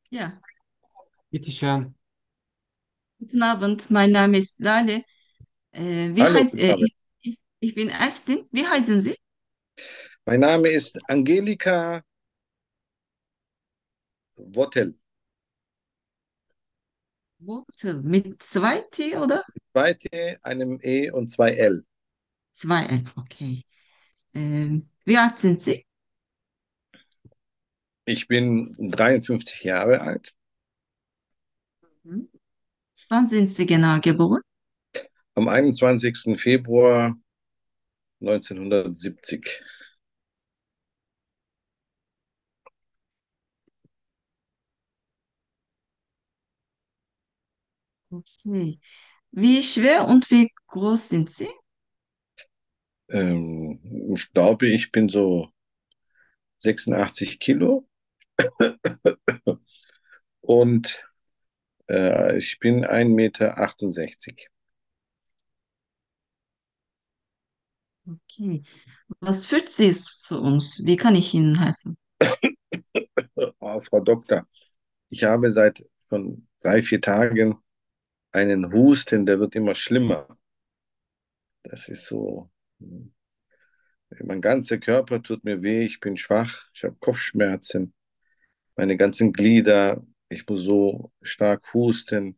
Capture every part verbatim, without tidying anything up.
Ja, Bitteschön. guten Abend, mein Name ist Lale. Äh, wie Hallo, heißt, guten äh, Abend. ich, ich, ich bin Ärztin. Wie heißen Sie? Mein Name ist Angelika Wottel. Wurzel mit zwei T oder? Zwei T, einem E und zwei L. Zwei L, okay. Ähm, wie alt sind Sie? Ich bin dreiundfünfzig Jahre alt. Mhm. Wann sind Sie genau geboren? Am einundzwanzigsten Februar neunzehnhundertsiebzig. Okay. Wie schwer und wie groß sind Sie? Ähm, ich glaube, ich bin so sechsundachtzig Kilo und äh, ich bin ein Meter achtundsechzig. Okay. Was führt Sie zu uns? Wie kann ich Ihnen helfen? Oh, Frau Doktor, ich habe seit schon drei, vier Tagen einen Husten, der wird immer schlimmer. Das ist so. Mein ganzer Körper tut mir weh, ich bin schwach, ich habe Kopfschmerzen, meine ganzen Glieder, ich muss so stark husten.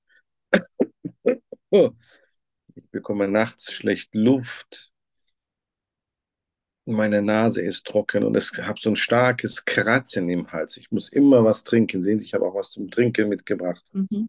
Oh, ich bekomme nachts schlecht Luft, meine Nase ist trocken und ich habe so ein starkes Kratzen im Hals. Ich muss immer was trinken. Sehen Sie, ich habe auch was zum Trinken mitgebracht. Mhm.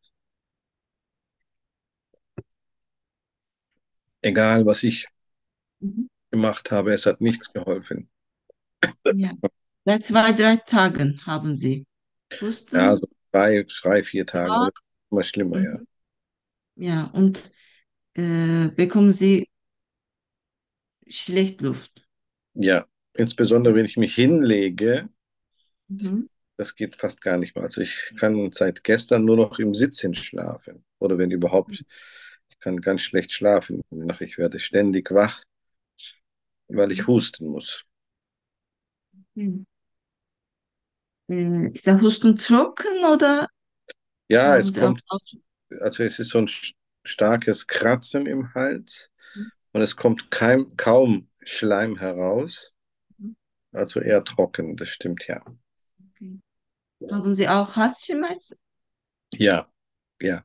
Egal, was ich Mhm. gemacht habe, es hat nichts geholfen. Ja. Seit zwei, drei Tagen haben Sie Ja, so Husten. drei, drei, vier Tage und Ja. es ist immer schlimmer, ja. Mhm. Ja, und äh, bekommen Sie schlecht Luft. Ja, insbesondere wenn ich mich hinlege. Mhm. Das geht fast gar nicht mehr. Also ich kann seit gestern nur noch im Sitzen schlafen. Oder wenn überhaupt. Ich kann ganz schlecht schlafen. Ich werde ständig wach, weil ich Mhm. husten muss. Mhm. Äh, Ist der Husten trocken oder Ja, haben es Sie auch kommt, Aus? also es ist so ein st- starkes Kratzen im Hals und es kommt kein, kaum Schleim heraus. Mhm. Also eher trocken, das stimmt ja. Okay. Haben Sie auch Halsschmerzen? Ja, ja.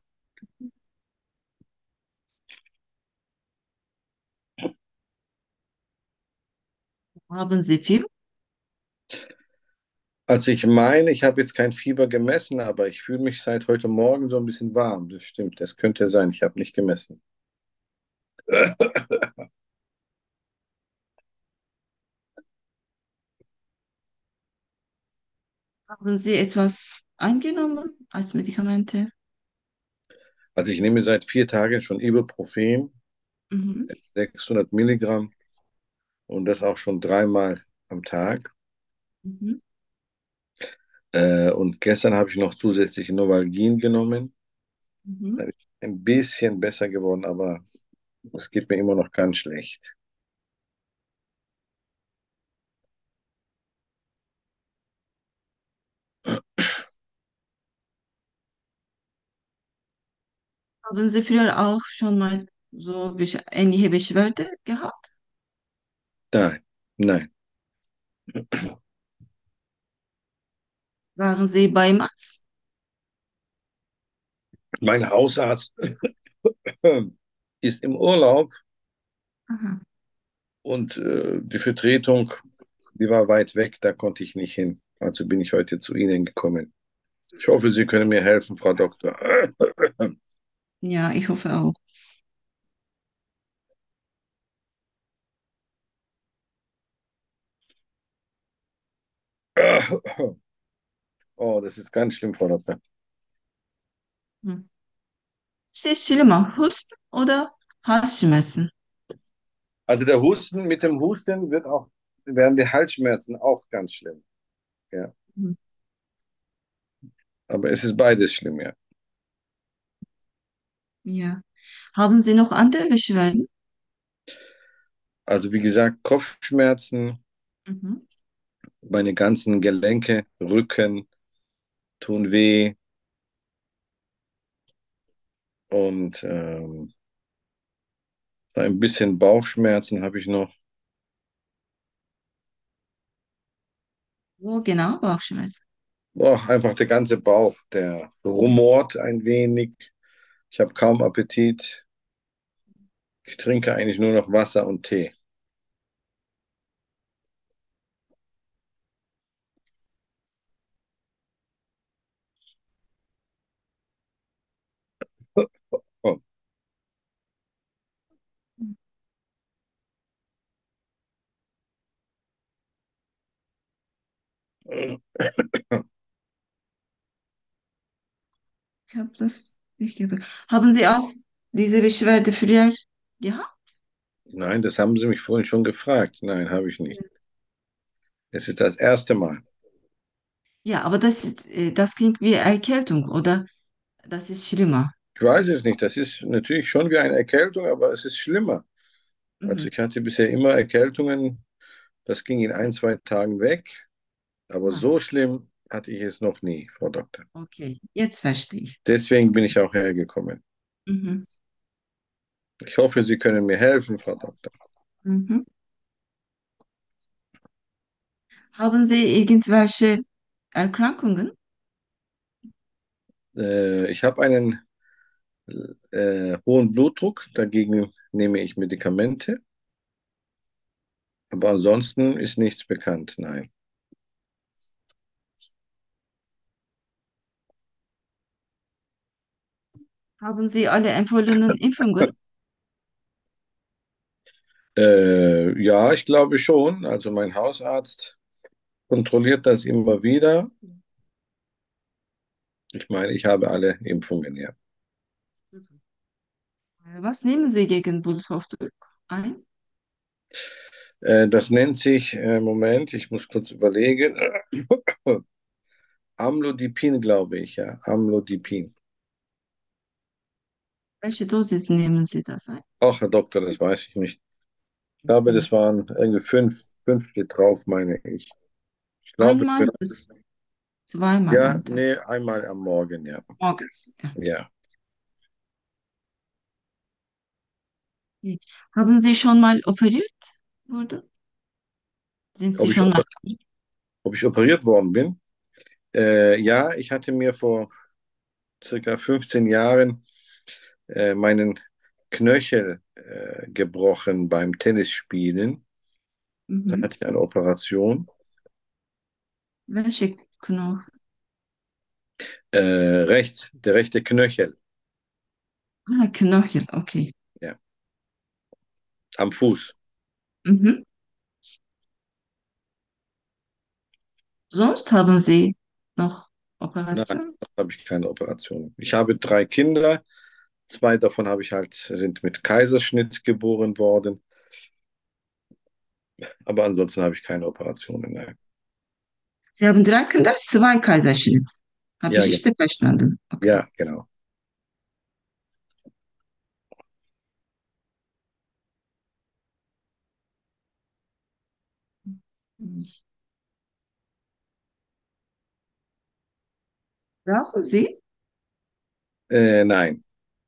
Haben Sie Fieber? Also ich meine, ich habe jetzt kein Fieber gemessen, aber ich fühle mich seit heute Morgen so ein bisschen warm. Das stimmt, das könnte sein. Ich habe nicht gemessen. Haben Sie etwas eingenommen als Medikamente? Also ich nehme seit vier Tagen schon Ibuprofen, Mhm. sechshundert Milligramm und das auch schon dreimal am Tag. Mhm. Äh, und gestern habe ich noch zusätzlich Novalgin genommen. Mhm. Da ist ein bisschen besser geworden, aber es geht mir immer noch ganz schlecht. Haben Sie früher auch schon mal so besch- ähnliche Beschwerde gehabt? Nein, nein. Waren Sie beim Arzt? Mein Hausarzt ist im Urlaub Aha. und äh, die Vertretung, die war weit weg, da konnte ich nicht hin. Also bin ich heute zu Ihnen gekommen. Ich hoffe, Sie können mir helfen, Frau Doktor. Ja, ich hoffe auch. Oh, das ist ganz schlimm, Frau Doktor. Hm. Ist es schlimmer, Husten oder Halsschmerzen? Also der Husten, mit dem Husten wird auch, werden die Halsschmerzen auch ganz schlimm. Ja. Hm. Aber es ist beides schlimm, ja. Ja. Haben Sie noch andere Beschwerden? Also wie gesagt, Kopfschmerzen, Mhm. meine ganzen Gelenke, Rücken, tun weh und ähm, ein bisschen Bauchschmerzen habe ich noch. Wo genau Bauchschmerzen? Boah, einfach der ganze Bauch, der rumort ein wenig. Ich habe kaum Appetit. Ich trinke eigentlich nur noch Wasser und Tee. Oh. Ich habe das nicht gehört. Haben Sie auch diese Beschwerde früher gehabt? Nein, das haben Sie mich vorhin schon gefragt. Nein, habe ich nicht. Es ist das erste Mal. Ja, aber das ist, äh, das klingt wie Erkältung, oder? Das ist schlimmer. Ich weiß es nicht. Das ist natürlich schon wie eine Erkältung, aber es ist schlimmer. Also Mhm. ich hatte bisher immer Erkältungen. Das ging in ein, zwei Tagen weg. Aber Ah, so schlimm hatte ich es noch nie, Frau Doktor. okay, jetzt verstehe ich. Deswegen bin ich auch hergekommen. Mhm. Ich hoffe, Sie können mir helfen, Frau Doktor. Mhm. Haben Sie irgendwelche Erkrankungen? Äh, ich habe einen äh, hohen Blutdruck. Dagegen nehme ich Medikamente. Aber ansonsten ist nichts bekannt. Nein. Haben Sie alle empfohlenen Impfungen? Äh, ja, ich glaube schon. Also mein Hausarzt kontrolliert das immer wieder. Ich meine, ich habe alle Impfungen, ja. Äh, Was nehmen Sie gegen Bluthochdruck ein? Äh, das nennt sich, äh, Moment, ich muss kurz überlegen. Amlodipin, glaube ich, ja. Amlodipin. Welche Dosis nehmen Sie das ein? Ach, Herr Doktor, das weiß ich nicht. Ich glaube, Mhm. das waren irgendwie fünf, fünf steht drauf, meine ich. Ich glaube, Einmal fünf. bis zweimal Ja, am Tag. nee, einmal am Morgen, ja. Morgens. Ja. Ja. Okay. Haben Sie schon mal operiert worden? Sind Sie Ob ich, schon mal? oper- ob ich operiert worden bin? Äh, ja, ich hatte mir vor circa fünfzehn Jahren äh, meinen Knöchel äh, gebrochen beim Tennisspielen. Da Mhm. hatte ich eine Operation. Welche Knochen? Äh, rechts, der rechte Knöchel, Ah, Knöchel, okay. ja, am Fuß. Mhm. Sonst haben Sie noch Nein, Operation? da habe ich keine Operation. Ich habe drei Kinder. Zwei davon habe ich halt, sind mit Kaiserschnitt geboren worden. Aber ansonsten habe ich keine Operationen. Nein. Sie haben drei Kinder, zwei Kaiserschnitt. Habe ich Ja, ge- richtig verstanden? Okay. ja, genau. Brauchen Sie? Äh, nein,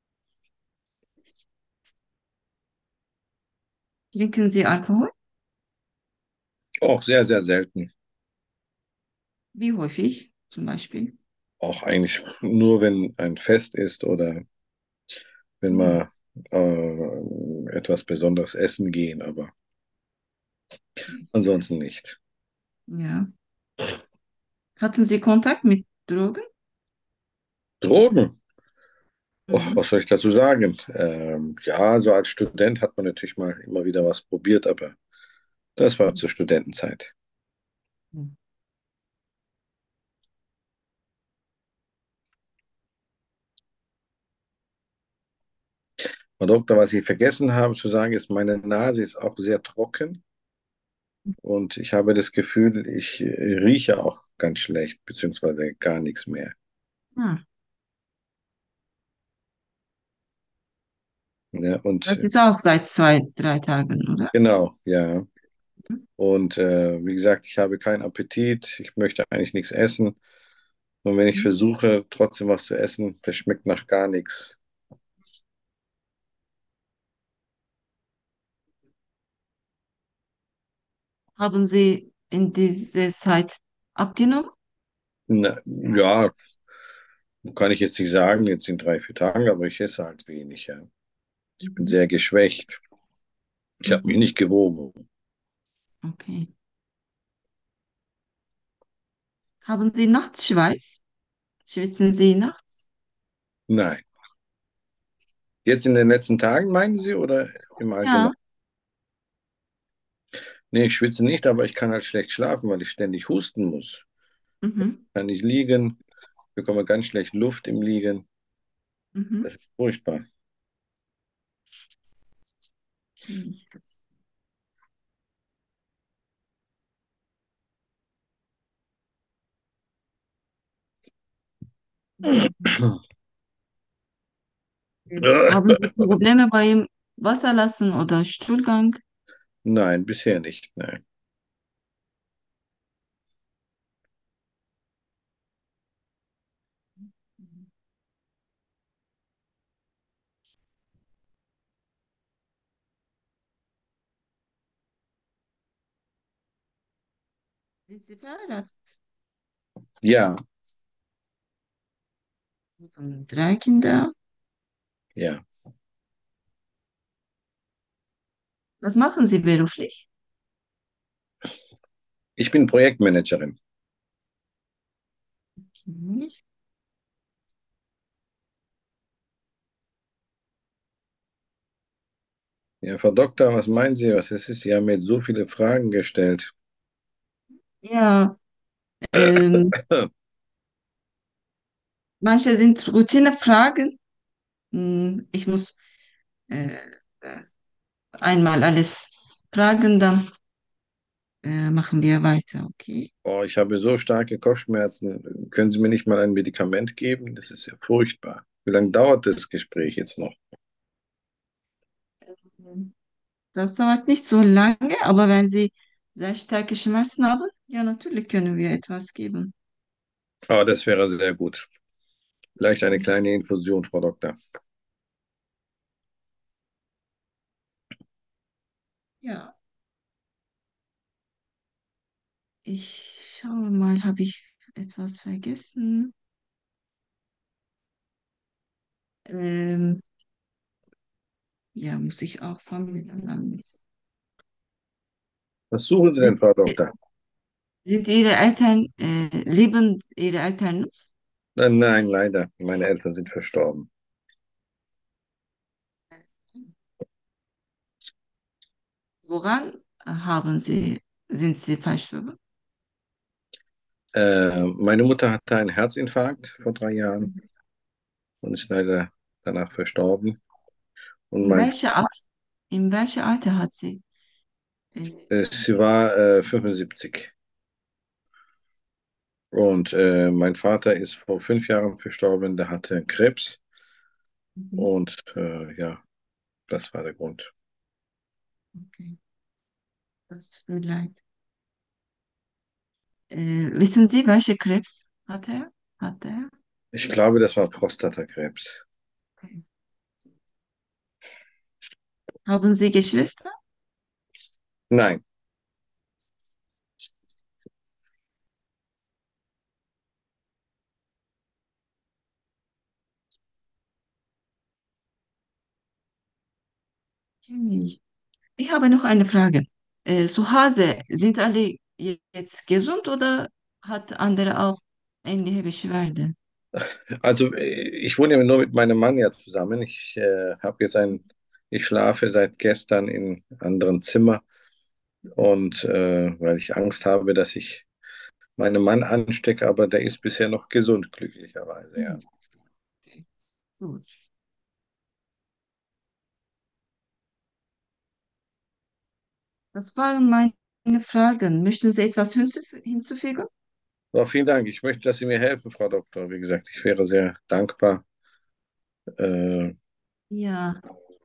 Trinken Sie Alkohol? auch sehr, sehr selten. Wie häufig zum Beispiel? Auch eigentlich nur, wenn ein Fest ist oder wenn Hm. wir äh, etwas Besonderes essen gehen, aber ansonsten nicht. Ja. Hatten Sie Kontakt mit Drogen? Drogen, oh, Mhm. was soll ich dazu sagen? Ähm, ja, so als Student hat man natürlich mal immer wieder was probiert, aber das war zur Studentenzeit. Mhm. Frau Doktor, was ich vergessen habe zu sagen, ist, meine Nase ist auch sehr trocken und ich habe das Gefühl, ich äh, rieche auch ganz schlecht, beziehungsweise gar nichts mehr. Ah, Ja, und das äh, ist auch seit zwei, drei Tagen, oder? genau, ja. Mhm. Und äh, wie gesagt, ich habe keinen Appetit, ich möchte eigentlich nichts essen. Und wenn ich Mhm. versuche, trotzdem was zu essen, das schmeckt nach gar nichts. Haben Sie in dieser Zeit abgenommen? Na, ja, kann ich jetzt nicht sagen, jetzt in drei, vier Tagen, aber ich esse halt wenig, ja. Ich bin Mhm. sehr geschwächt. Ich habe mich Mhm. nicht gewogen. Okay. Haben Sie nachts Schweiß? Schwitzen Sie nachts? Nein. Jetzt in den letzten Tagen, meinen Sie, oder im Allgemeinen? Ja. Nee, ich schwitze nicht, aber ich kann halt schlecht schlafen, weil ich ständig husten muss. Mhm. Kann nicht liegen, bekomme ganz schlecht Luft im Liegen. Mhm. Das ist furchtbar. Okay. Das- Mhm. Haben Sie Probleme beim Wasserlassen oder Stuhlgang? Nein, bisher nicht. Nein. Sind Sie verheiratet? Ja, Und drei Kinder. ja. Was machen Sie beruflich? Ich bin Projektmanagerin. Okay. Ja, Frau Doktor, was meinen Sie, was es ist? Sie haben mir jetzt so viele Fragen gestellt. Ja, ähm, manche sind Routinefragen. Hm, Ich muss äh, äh, einmal alles fragen, dann äh, machen wir weiter, okay? Oh, ich habe so starke Kopfschmerzen. Können Sie mir nicht mal ein Medikament geben? Das ist ja furchtbar. Wie lange dauert das Gespräch jetzt noch? Ähm, Das dauert nicht so lange, aber wenn Sie sehr starke Schmerzen haben, ja, natürlich können wir etwas geben. Oh, das wäre sehr gut. Vielleicht eine Okay. kleine Infusion, Frau Doktor. Ja, ich schaue mal, habe ich etwas vergessen? Ähm, ja, muss ich auch Familienanamnese. Was suchen Sie Sind, denn, Frau Doktor? sind Ihre Eltern, äh, leben Ihre Eltern noch? Äh, Nein, leider. Meine Eltern sind verstorben. Woran haben Sie, sind Sie verstorben? Äh, meine Mutter hatte einen Herzinfarkt vor drei Jahren Mhm. und ist leider danach verstorben. Und In mein, welcher Art, in welcher Alter hat sie? Äh, äh, sie war äh, fünfundsiebzig. Und äh, mein Vater ist vor fünf Jahren verstorben. Der hatte Krebs. mhm. Und äh, ja, das war der Grund. Okay, das tut mir leid. Äh, wissen Sie, welche Krebs hat er? Hat er? Ich glaube, das war Prostatakrebs. Okay. Haben Sie Geschwister? Nein. Okay. Ich habe noch eine Frage. Äh, zu Hause sind alle jetzt gesund oder hat andere auch ähnliche Beschwerden? Also äh, ich wohne ja nur mit meinem Mann ja zusammen. Ich äh, habe jetzt ein, ich schlafe seit gestern in einem anderen Zimmer und äh, weil ich Angst habe, dass ich meinen Mann anstecke, aber der ist bisher noch gesund, glücklicherweise, ja. Mhm. Okay. Gut. Das waren meine Fragen. Möchten Sie etwas hinzuf- hinzufügen? Aber vielen Dank. Ich möchte, dass Sie mir helfen, Frau Doktor. Wie gesagt, ich wäre sehr dankbar. Äh, Ja,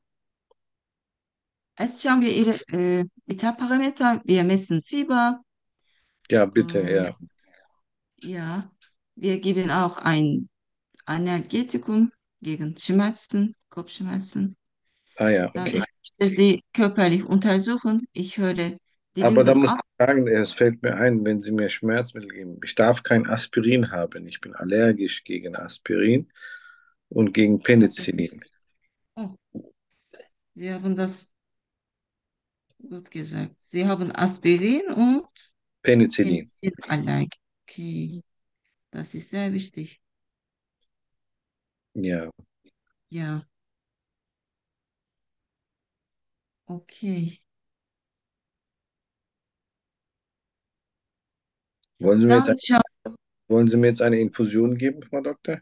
erst schauen wir Ihre äh, Vitalparameter. Wir messen Fieber. ja, bitte, Äh, ja. ja. Wir geben auch ein Analgetikum gegen Schmerzen, Kopfschmerzen. Ah ja, Dann okay. ich möchte Sie körperlich untersuchen. Ich höre die Aber da Lungen muss ab. ich sagen, es fällt mir ein, wenn Sie mir Schmerzmittel geben, ich darf kein Aspirin haben. Ich bin allergisch gegen Aspirin und gegen Das ist, Penicillin. oh, Sie haben das gut gesagt. Sie haben Aspirin und Penicillin. Penicillinallergie. Okay, das ist sehr wichtig. Ja. Ja, okay. Wollen Sie mir jetzt, Dann schau, wollen Sie mir jetzt eine Infusion geben, Frau Doktor?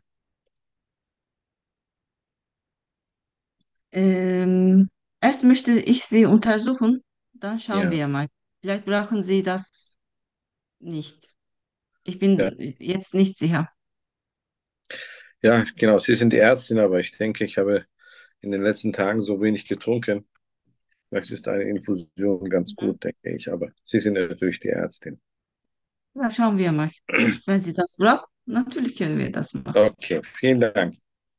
ähm, erst möchte ich Sie untersuchen. Dann schauen Ja. wir mal. Vielleicht brauchen Sie das nicht. Ich Ja. bin jetzt nicht sicher. Ja, genau. Sie sind die Ärztin, aber ich denke, ich habe in den letzten Tagen so wenig getrunken. Vielleicht ist eine Infusion ganz Mhm. gut, denke ich. Aber Sie sind natürlich die Ärztin. Ja, schauen wir mal. Wenn Sie das brauchen, natürlich können wir das machen. Okay, vielen Dank.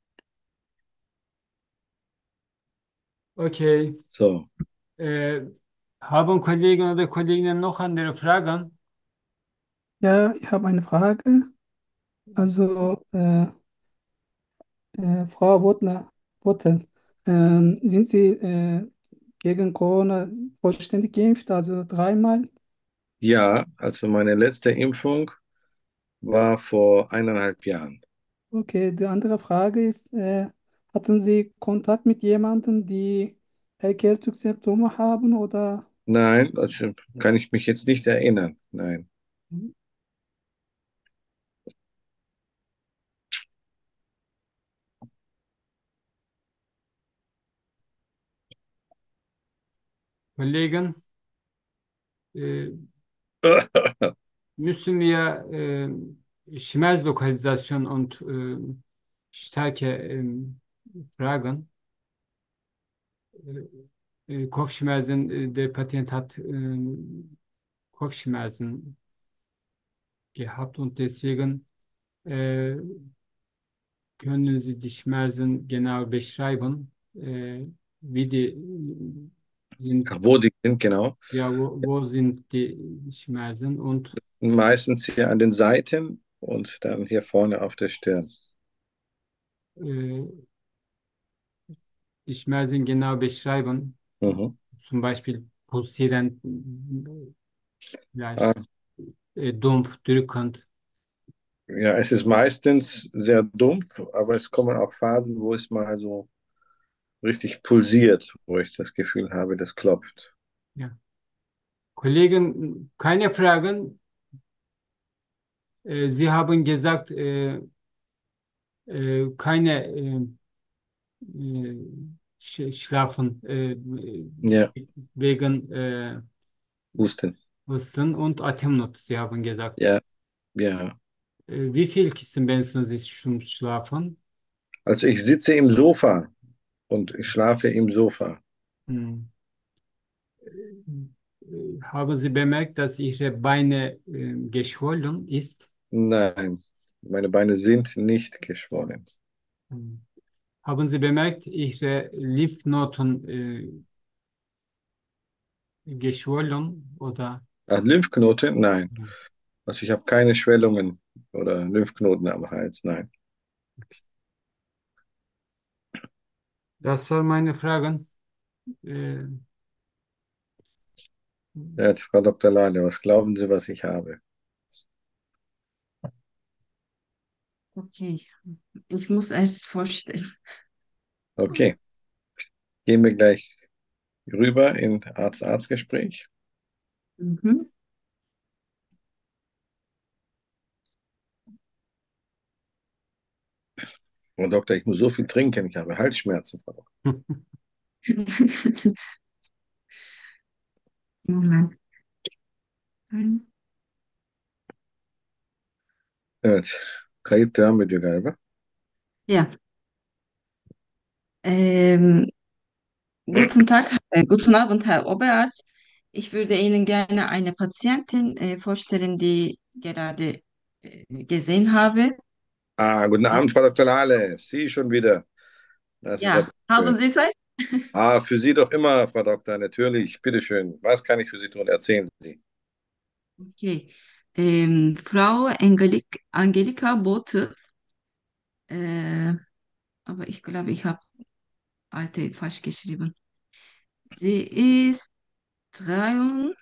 Okay. So, Äh, haben Kollegen oder Kolleginnen noch andere Fragen? Ja, ich habe eine Frage. Also, äh, äh, Frau Wottler, Wottel, ähm, sind Sie äh, gegen Corona vollständig geimpft, also dreimal? ja, also meine letzte Impfung war vor eineinhalb Jahren. Okay, die andere Frage ist, äh, hatten Sie Kontakt mit jemandem, die Erkältungssymptome haben oder? Nein, also kann ich mich jetzt nicht erinnern. Nein. Kollegen, äh, müssen wir äh, Schmerzlokalisation und äh, Stärke ähm, fragen. Äh, äh, Kopfschmerzen, äh, der Patient hat äh, Kopfschmerzen gehabt und deswegen äh, können Sie die Schmerzen genau beschreiben, äh, wie die äh, sind, Ach, wo die sind, genau. ja, wo, wo sind die Schmerzen und Meistens hier an den Seiten und dann hier vorne auf der Stirn. äh, die Schmerzen genau beschreiben, Mhm. zum Beispiel pulsierend, Ah, vielleicht äh, dumpf, drückend. ja, es ist meistens sehr dumpf, aber es kommen auch Phasen, wo es mal so richtig pulsiert, wo ich das Gefühl habe, das klopft. Ja. Kollegen, keine Fragen. Äh, Sie haben gesagt, äh, äh, keine äh, äh, sch Schlafen äh, Ja, wegen äh, Husten. Husten und Atemnot. Sie haben gesagt. Ja, ja. Äh, wie viel Kissen benutzen Sie zum Schlafen? Also ich sitze im Sofa und ich schlafe im Sofa. Hm. Äh, Haben Sie bemerkt, dass Ihre Beine äh, geschwollen ist? Nein, meine Beine sind nicht geschwollen. Hm. Haben Sie bemerkt, Ihre Lymphknoten äh, geschwollen oder? Ach, Lymphknoten? Nein. Hm. Also ich habe keine Schwellungen oder Lymphknoten am Hals. Nein. Das waren meine Fragen. Äh, Ja, Frau Doktor Lale, was glauben Sie, was ich habe? Okay, ich muss es vorstellen. Okay, gehen wir gleich rüber in Arzt-Arzt-Gespräch. Mhm. Frau Doktor, ich muss so viel trinken, ich habe Halsschmerzen. Frau Doktor. Moment. Evet, kayıt devam ediyor galiba. Ja, ähm, guten Tag, äh, guten Abend, Herr Oberarzt. Ich würde Ihnen gerne eine Patientin äh, vorstellen, die gerade äh, gesehen habe. Ah, guten Äh, Abend, Frau Doktor Lale. Sie schon wieder. Das ist aber ja, haben schön. Sie Zeit? Ah, für Sie doch immer, Frau Doktor, natürlich. Bitteschön. Was kann ich für Sie tun? Erzählen Sie. Okay. Ähm, Frau Angelik, Angelika Bote, äh, aber ich glaube, ich habe alte falsch geschrieben. Sie ist dreiundvierzig,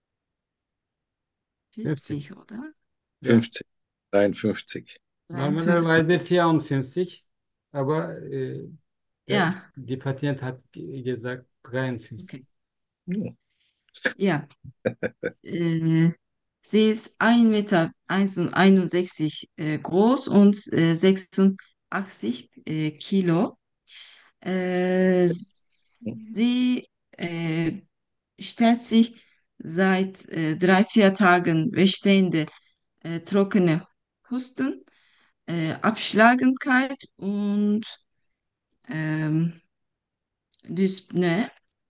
fünfzig. oder? Ja. fünfzig, dreiundfünfzig. dreiundfünfzig. Normalerweise vierundfünfzig, aber äh, der, Ja, die Patient hat ge- gesagt dreiundfünfzig. okay. Hm. Ja, äh, sie ist ein Meter einundsechzig äh, groß und äh, sechsundachtzig äh, Kilo. Äh, sie äh, stellt sich seit äh, drei, vier Tagen bestehende äh, trockene Husten, äh, Abschlagenkeit und ähm, Dyspnoe.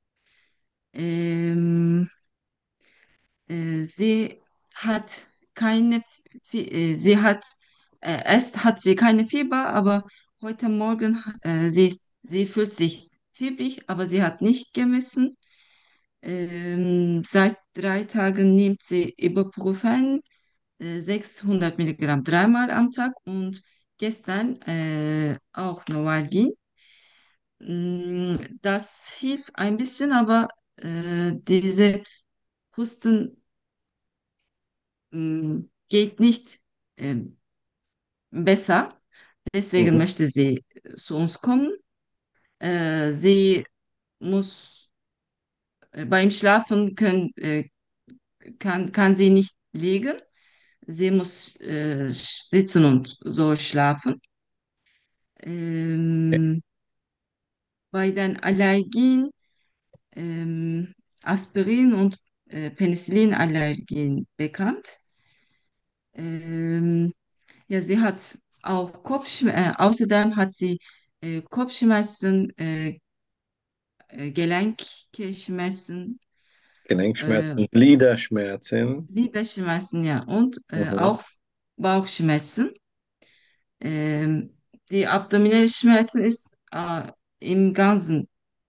Ähm, äh, sie hat keine, Fie- äh, sie hat, äh, erst hat sie keine Fieber, aber heute Morgen, äh, sie ist, sie fühlt sich fiebrig, aber sie hat nicht gemessen. Ähm, seit drei Tagen nimmt sie Ibuprofen, äh, sechshundert Milligramm dreimal am Tag und gestern äh, auch Novalgin. Mm, Das hilft ein bisschen, aber äh, diese Husten mm, geht nicht ähm, besser. Deswegen Mhm. möchte sie zu uns kommen. Äh, sie muss äh, beim Schlafen können, äh, kann, kann sie nicht liegen. Sie muss äh, sitzen und so schlafen. Ähm, bei den Allergien, ähm, Aspirin und äh, Penicillinallergien bekannt. Ähm, ja, sie hat auch Kopfschmerzen, äh, außerdem hat sie äh, Kopfschmerzen, äh, äh, Gelenkschmerzen, äh, Gelenkschmerzen, Gliederschmerzen. Gliederschmerzen, ja, und äh, Mhm. auch Bauchschmerzen. Ähm, die abdominelle Schmerzen ist äh, im ganzen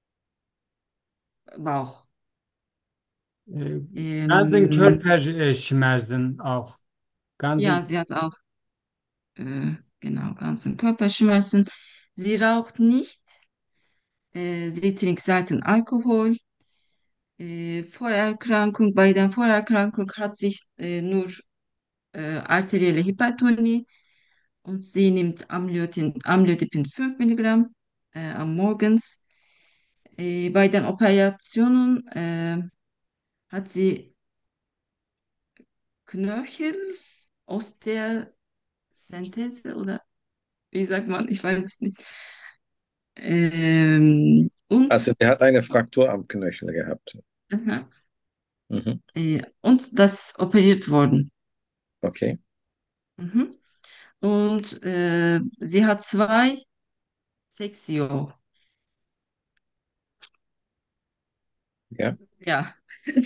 Bauch. Äh, ganzen Ähm, Körperschmerzen auch. ja, Ganzen, sie hat auch äh, genau ganzen Körperschmerzen. Sie raucht nicht. Äh, sie trinkt selten Alkohol. Äh, Vorerkrankung, bei der Vorerkrankung hat sich äh, nur äh, arterielle Hypertonie und sie nimmt Amlodipin, Amlodipin fünf Milligramm äh, am Morgens. Äh, bei den Operationen äh, hat sie Knöchel, Osteosynthese oder wie sagt man, ich weiß es nicht. Ähm, Also, und, der hat eine Fraktur am Knöchel gehabt. aha, Mhm. äh, und das operiert worden. Okay. Mhm. Und äh, sie hat zwei Sexio. Ja. Ja.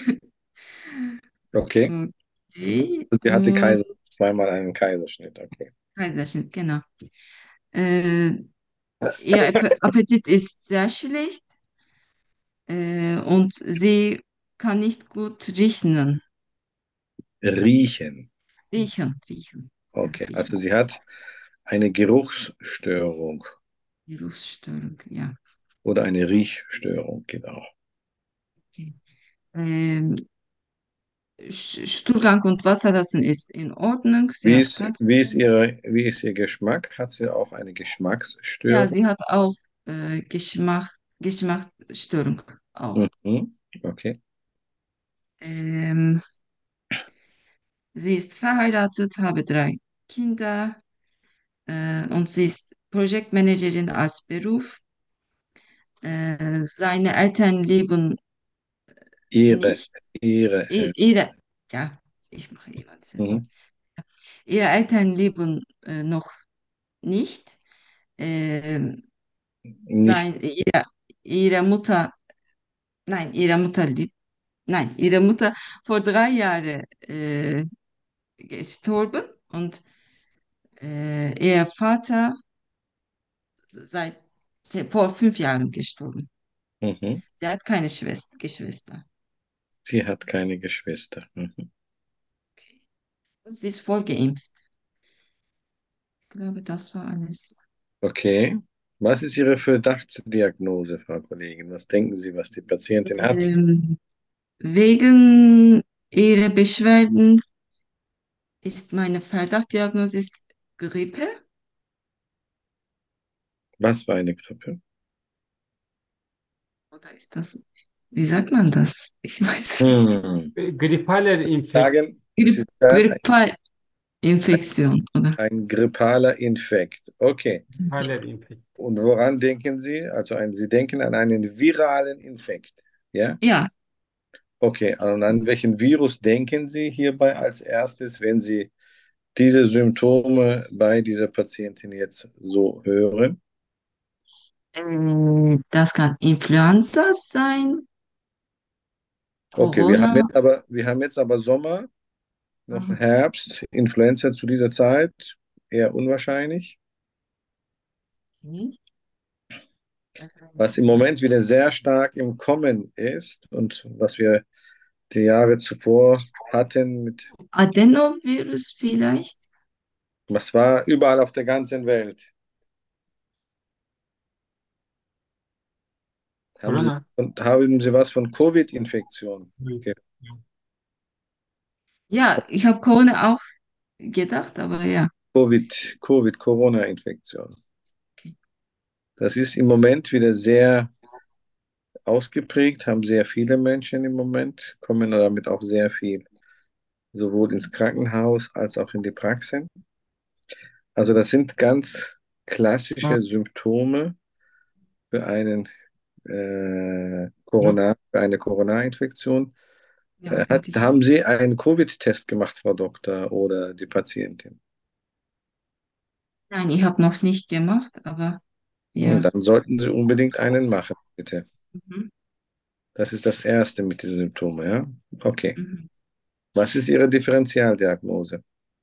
Okay. Okay. Sie hatte Und Kaiser, zweimal einen Kaiserschnitt. Okay. Kaiserschnitt, genau. Äh, ihr App- Appetit ist sehr schlecht äh, und sie kann nicht gut riechen. Riechen. Riechen, riechen. Ja, Okay. Also, riechen. sie hat eine Geruchsstörung Geruchsstörung, ja. oder eine Riechstörung, genau. Okay. Ähm, Sch- Stuhlgang und Wasserlassen ist in Ordnung. Sie Wie hat ist, kein wie ist Problem. ihre, wie ist ihr Geschmack? Hat sie auch eine Ja, Geschmacksstörung? sie hat auch äh, Geschmack, Geschmacksstörung auch. Mhm. Okay. Ähm, sie ist verheiratet, habe drei Kinder äh, und sie ist Projektmanagerin als Beruf. Äh, seine Eltern leben Ihre, nicht. ihre I- Eltern. Ihre, ja, ich mache immer dasselbe. Mhm. Ihre Eltern leben äh, noch nicht. Ähm, Nicht sein, ihre, ihre Mutter, nein, ihre Mutter liebt, nein, ihre Mutter vor drei Jahren äh, gestorben und Äh, ihr Vater seit vor fünf Jahren gestorben. Mhm. Der hat keine Schwester, Geschwister. Sie hat keine Geschwister. Mhm. Und sie ist voll geimpft. Ich glaube, das war alles. Okay. Was ist Ihre Verdachtsdiagnose, Frau Kollegin? Was denken Sie, was die Patientin hat? Ähm, wegen ihrer Beschwerden ist meine Verdachtdiagnose ist Grippe. Was für eine Grippe? Oder ist das, wie sagt man das? Ich weiß nicht. Hm. Grippaler Infekt. Sagen, es Gripp, ist ein, Grippinfektion, oder? ein grippaler Infekt. Okay. Grippaler Infekt. Und woran denken Sie? Also ein, Sie denken an einen viralen Infekt. Ja? Ja, Okay. Und an welchen Virus denken Sie hierbei als erstes, wenn Sie diese Symptome bei dieser Patientin jetzt so hören? äh, das kann Influenza sein, Okay, wir haben Corona. jetzt aber, wir haben jetzt aber Sommer, noch Mhm. Herbst, Influenza zu dieser Zeit, eher unwahrscheinlich. Was im Moment wieder sehr stark im Kommen ist und was wir die Jahre zuvor hatten, mit, Adenovirus vielleicht? was war überall auf der ganzen Welt. Haben Sie, Corona. haben Sie was von Covid-Infektion? Hm. Okay. Ja, ich habe Corona auch gedacht, aber ja. Covid, Covid, Corona-Infektion. Okay. Das ist im Moment wieder sehr ausgeprägt, haben sehr viele Menschen im Moment, kommen damit auch sehr viel sowohl ins Krankenhaus als auch in die Praxen. Also das sind ganz klassische Symptome für einen äh, Ja, Corona, für eine Corona-Infektion. Ja, Äh, für hat, die. haben Sie einen Covid-Test gemacht, Frau Doktor, oder die Patientin? Nein, ich habe noch nicht gemacht, aber Hm, ja. dann sollten Sie unbedingt einen machen, bitte. Mhm. Das ist das Erste mit diesen Symptomen, ja? Okay. Mhm. Was ist Ihre Differentialdiagnose?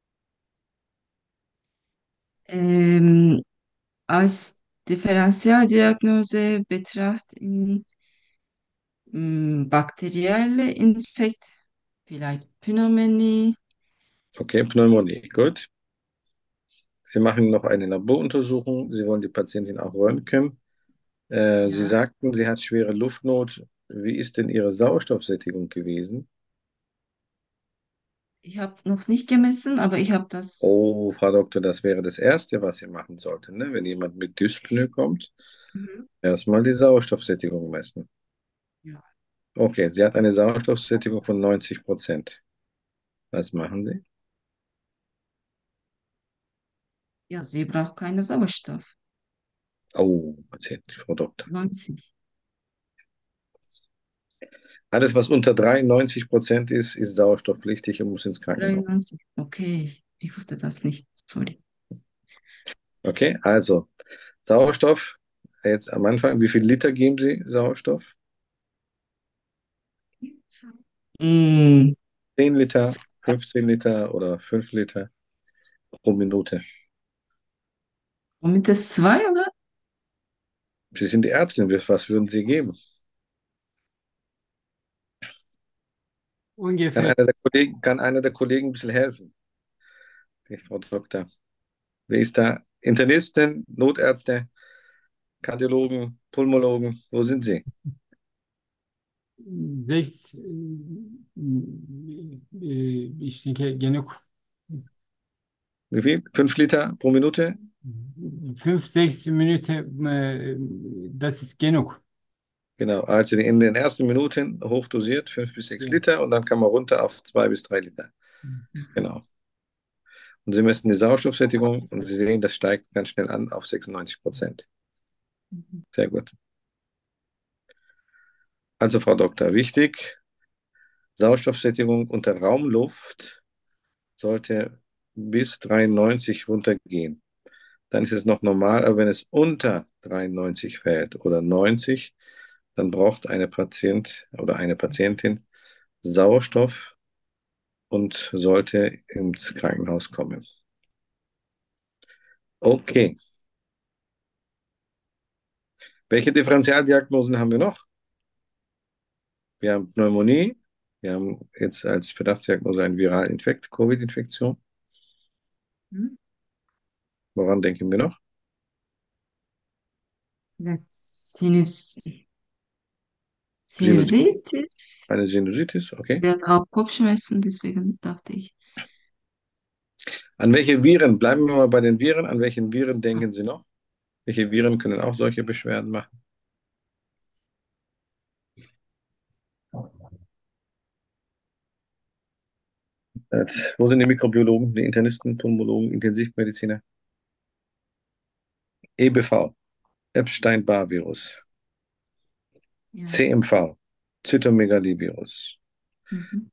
Ähm, als Differentialdiagnose betrachtet in mm, bakterielle Infekt, vielleicht Pneumonie. Okay, Pneumonie, gut. Sie machen noch eine Laboruntersuchung. Sie wollen die Patientin auch röntgen. Äh, Sie Ja, sagten, sie hat schwere Luftnot. Wie ist denn Ihre Sauerstoffsättigung gewesen? ich habe noch nicht gemessen, aber ich habe das. Oh, Frau Doktor, das wäre das Erste, was Sie machen sollten, ne? Wenn jemand mit Dyspnoe kommt, Mhm. erstmal die Sauerstoffsättigung messen. Ja. Okay, sie hat eine Sauerstoffsättigung von neunzig Prozent. Was machen Sie? Ja, sie braucht keinen Sauerstoff. Oh, Patientin, Frau Doktor. neunzig, Alles, was unter dreiundneunzig Prozent ist, ist sauerstoffpflichtig und muss ins Krankenhaus. dreiundneunzig. Okay, ich wusste das nicht. Sorry. Okay, also Sauerstoff, jetzt am Anfang, wie viel Liter geben Sie Sauerstoff? Mm, Zehn Liter, fünfzehn Liter oder fünf Liter pro Minute. Womit das zwei, oder? Sie sind die Ärztin, was würden Sie geben? Kann ungefähr. einer der Kollegen, kann einer der Kollegen ein bisschen helfen? Die Frau Doktor. Wer ist da? Internisten, Notärzte, Kardiologen, Pulmologen, wo sind Sie? Sechs, äh, äh, ich denke, genug. Wie viel? Fünf Liter pro Minute? Fünf, sechs Minuten, äh, das ist genug. Genau, also in den ersten Minuten hochdosiert, fünf bis sechs Ja. Liter und dann kann man runter auf zwei bis drei Liter. Genau. Und Sie messen die Sauerstoffsättigung und Sie sehen, das steigt ganz schnell an auf sechsundneunzig Prozent. Sehr gut. Also, Frau Doktor, wichtig, Sauerstoffsättigung unter Raumluft sollte bis dreiundneunzig runtergehen. Dann ist es noch normal, aber wenn es unter dreiundneunzig fällt oder neunzig, dann braucht eine Patient oder eine Patientin Sauerstoff und sollte ins Krankenhaus kommen. Okay. Welche Differentialdiagnosen haben wir noch? Wir haben Pneumonie. Wir haben jetzt als Verdachtsdiagnose einen Viralinfekt, Covid-Infektion. Hm? Woran denken wir noch? Vielleicht Sinus Sinusitis, Sinusitis. eine Sinusitis, okay. Der hat auch Kopfschmerzen, deswegen dachte ich. An welche Viren, bleiben wir mal bei den Viren, an welchen Viren denken Sie noch? Welche Viren können auch solche Beschwerden machen? Jetzt, wo sind die Mikrobiologen, die Internisten, Pulmologen, Intensivmediziner? E B V, Epstein-Barr-Virus, Ja. C M V, Zytomegalivirus. Mhm.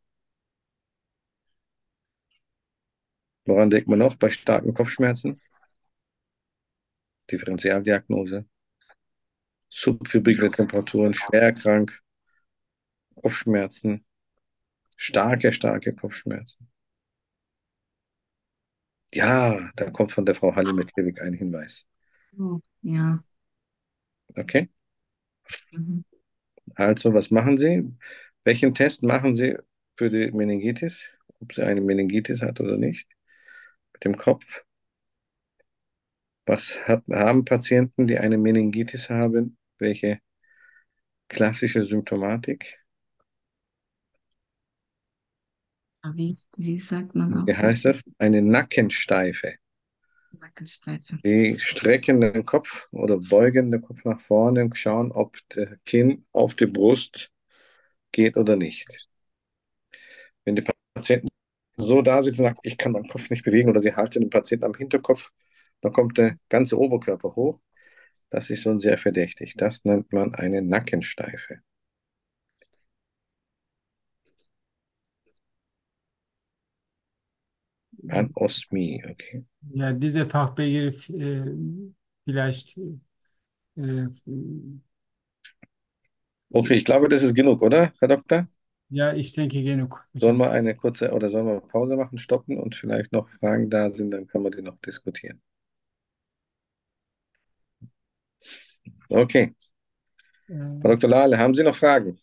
Woran denkt man noch bei starken Kopfschmerzen? Differentialdiagnose, subfebrile Temperaturen, schwer krank, Kopfschmerzen, starke, starke Kopfschmerzen. Ja, da kommt von der Frau Halle-Metjewik ein Hinweis. Oh, ja. Okay, Mhm. also was machen Sie? Welchen Test machen Sie für die Meningitis? Ob sie eine Meningitis hat oder nicht? Mit dem Kopf. Was hat, haben Patienten, die eine Meningitis haben? Welche klassische Symptomatik? Aber Wie, ist- wie sagt man Wie auf heißt Deutsch? das? Eine Nackensteife. Nackenstreifen. Die strecken den Kopf oder beugen den Kopf nach vorne und schauen, ob der Kinn auf die Brust geht oder nicht. Wenn die Patienten so da sitzen und sagen, ich kann meinen Kopf nicht bewegen oder sie halten den Patienten am Hinterkopf, dann kommt der ganze Oberkörper hoch. Das ist schon sehr verdächtig. Das nennt man eine Nackensteife. Anosmie, okay. Ja, dieser Fachbegriff äh, vielleicht, äh, Okay, ich glaube, das ist genug, oder, Herr Doktor? ja, ich denke genug. Sollen wir eine kurze oder sollen wir Pause machen, stoppen und vielleicht noch Fragen da sind, dann können wir die noch diskutieren. Okay. Frau Äh, Doktor Lahle, haben Sie noch Fragen?